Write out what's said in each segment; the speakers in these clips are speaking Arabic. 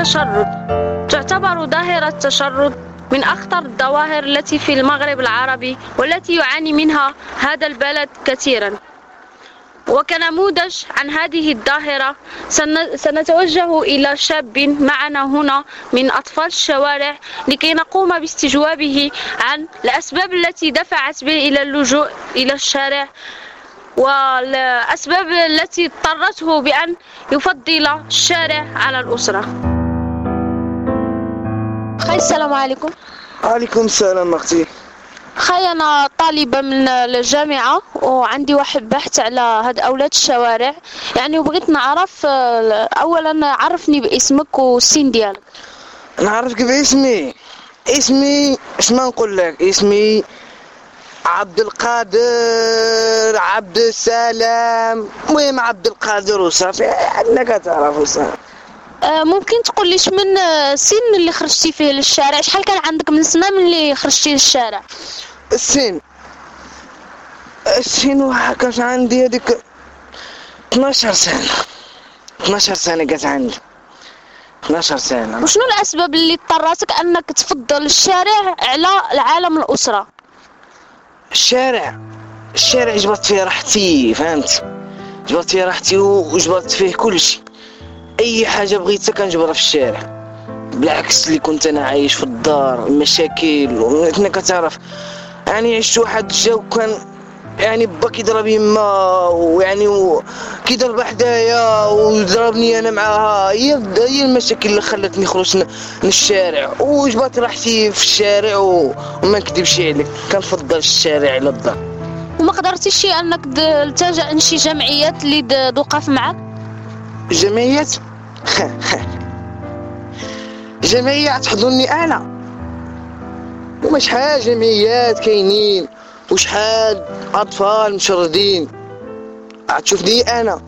التشرد. تعتبر ظاهرة التشرد من أخطر الظواهر التي في المغرب العربي، والتي يعاني منها هذا البلد كثيرا. وكنموذج عن هذه الظاهرة سنتوجه إلى شاب معنا هنا من أطفال الشوارع لكي نقوم باستجوابه عن الأسباب التي دفعت به إلى اللجوء إلى الشارع، والأسباب التي اضطرته بأن يفضل الشارع على الأسرة. خي السلام عليكم. عليكم السلام أختي. خي أنا طالبة من الجامعة وعندي واحد بحث على هاد أولاد الشوارع، يعني وبغيت نعرف أولا عرفني باسمك والسن ديالك. نعرفك باسمي اش ما نقول لك، اسمي عبد القادر عبد السلام، المهم عبد القادر وصافي، انك تعرف وصافي. ممكن تقول لي من السن اللي خرجتي فيه للشارع؟ شحال كان عندك من سنة من اللي خرجتي للشارع؟ السن كانت عندي هذيك 12 سنة كانت عندي 12 سنة. وشنو الأسباب اللي اضطرتك أنك تفضل الشارع على العالم الأسرة؟ الشارع جبرت فيه راحتي، فهمت؟ جبرت فيه راحتي وجبرت فيه كل شيء، اي حاجه بغيتها كنجبرها في الشارع، بالعكس اللي كنت انا عايش في الدار المشاكل وانت كتعرف. يعني عشت واحد الجو كان يعني با كيضرب يما، ويعني كيضرب حدايا وضربني انا معاها، هي المشاكل اللي خلتني نخرج للشارع، وجبرت راحتي في الشارع وما نكذبش عليك كنفضل الشارع على الدار. وما قدرتيش انك تلتجأ لشي جمعيات اللي توقف معك؟ جمعيات تحضرني انا، وما شحال جمعيات كاينين وشحال اطفال مشردين، تشوفني انا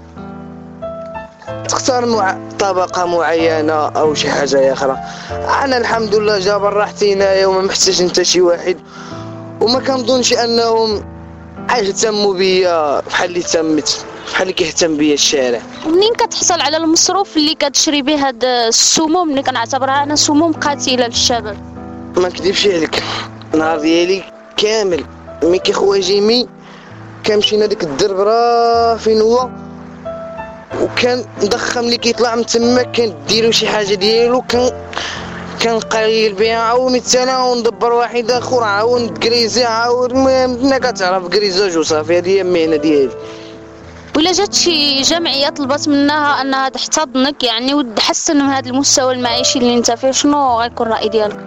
تختار طبقه معينه او شي حاجه اخرى. انا الحمد لله جابر راحتي هنايا وما محتاج انت شي واحد، وما كنظنش انهم يهتموا بيا بحال اللي كيهتم بيا الشارع. منين كتحصل على المصروف اللي كتشري به هاد السموم اللي كنعتبرها انا سموم قاتله للشباب؟ ما نكذبش عليك، النهار ديالي كامل ملي كيخويا جيمي كنمشي لديك الدرب راه فين هو، وكان ضخم اللي كيطلع من تما كنديرو شي حاجه ديالو، كنقليل بها عاود مثلا وندبر واحد اخر عاود كريزي عاود، المهم انك كتعرف كريزاج وصافي، هذه هي المهنه ديالي. ولا جات شي جمعيه طلبت منها انها تحتضنك يعني وتحسن من هذا المستوى المعيشي اللي انت فيه، شنو غيكون الراي ديالك؟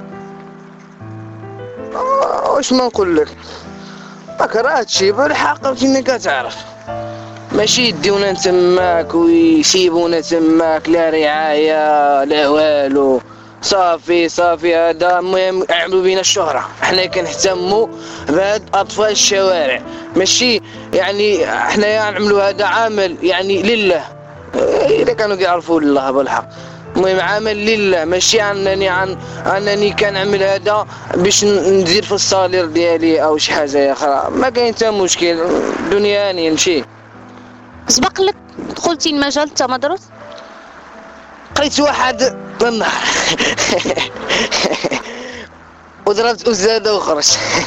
واش ما نقول لك، راك راه هادشي بالحق انك كتعرف، ماشي يديونا تماك ويسيبونا تماك، لا رعايه لا والو، صافي هذا المهم يعملوا بينا الشهرة. احنا كنهتموا بهاد اطفال الشوارع، ماشي يعني احنا نعملوا هذا عمل يعني لله، اذا كانوا يعرفوا الله بالحق، المهم عمل لله، ماشي انني كنعمل هذا باش ندير في الصالير ديالي او شي حاجه اخرى، ما كاين حتى مشكل، الدنيا نمشي. سبق لك دخلتي المجال انت مدرس؟ قريت واحد النهار وضربت أستاذة وخرج.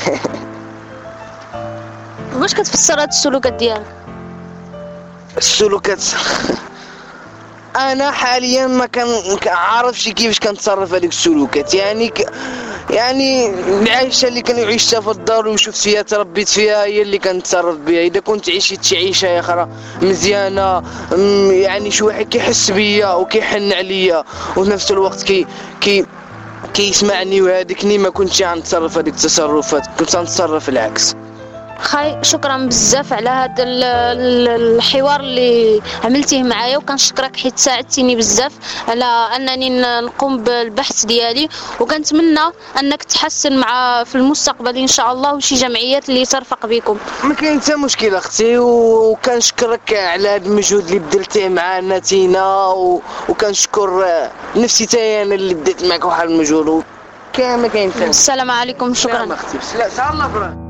واش كتفسر هاد السلوكات ديالك؟ السلوكات انا حاليا ما عارفش كيفاش كنتصرف هذيك السلوكات، يعني العيشه اللي كانوا عيشتها في الدار وشفت فيها تربيت فيها هي اللي كنتصرف بها. اذا كنت عيشت شي عيشه اخرى مزيانه، يعني شي واحد كيحس بيا وكيحن عليا وفي نفس الوقت كيسمعني وهذيكني، ما كنتش غنتصرف هذيك التصرفات، كنت غنتصرف العكس. خاي شكرا بزاف على هذا الحوار اللي عملتيه معايا، وكنشكرك حيت ساعدتيني بزاف على انني نقوم بالبحث ديالي، وكنتمنى انك تحسن مع في المستقبل ان شاء الله وشي جمعيات اللي ترفق بكم. ما كاين حتى مشكل اختي، وكنشكرك على هذا المجهود اللي بدلتيه معنا تينا، وكنشكر نفسي تاي انا اللي بديت معك واحد المجهود كاين. ما كاين حتى. السلام عليكم. شكرا اختي. سلام الله.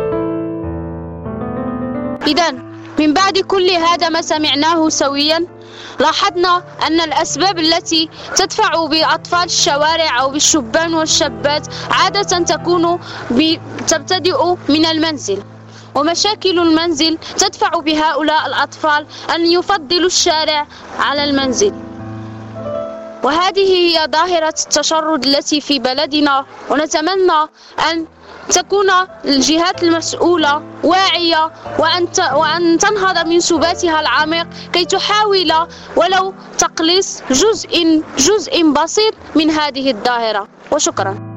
إذن من بعد كل هذا ما سمعناه سويا، لاحظنا أن الأسباب التي تدفع بأطفال الشوارع أو بالشبان والشابات عادة تبتدئ من المنزل، ومشاكل المنزل تدفع بهؤلاء الأطفال أن يفضلوا الشارع على المنزل. وهذه هي ظاهرة التشرد التي في بلدنا، ونتمنى أن تكون الجهات المسؤولة واعية وأن تنهض من سباتها العميق كي تحاول ولو تقليص جزء بسيط من هذه الظاهرة. وشكرا.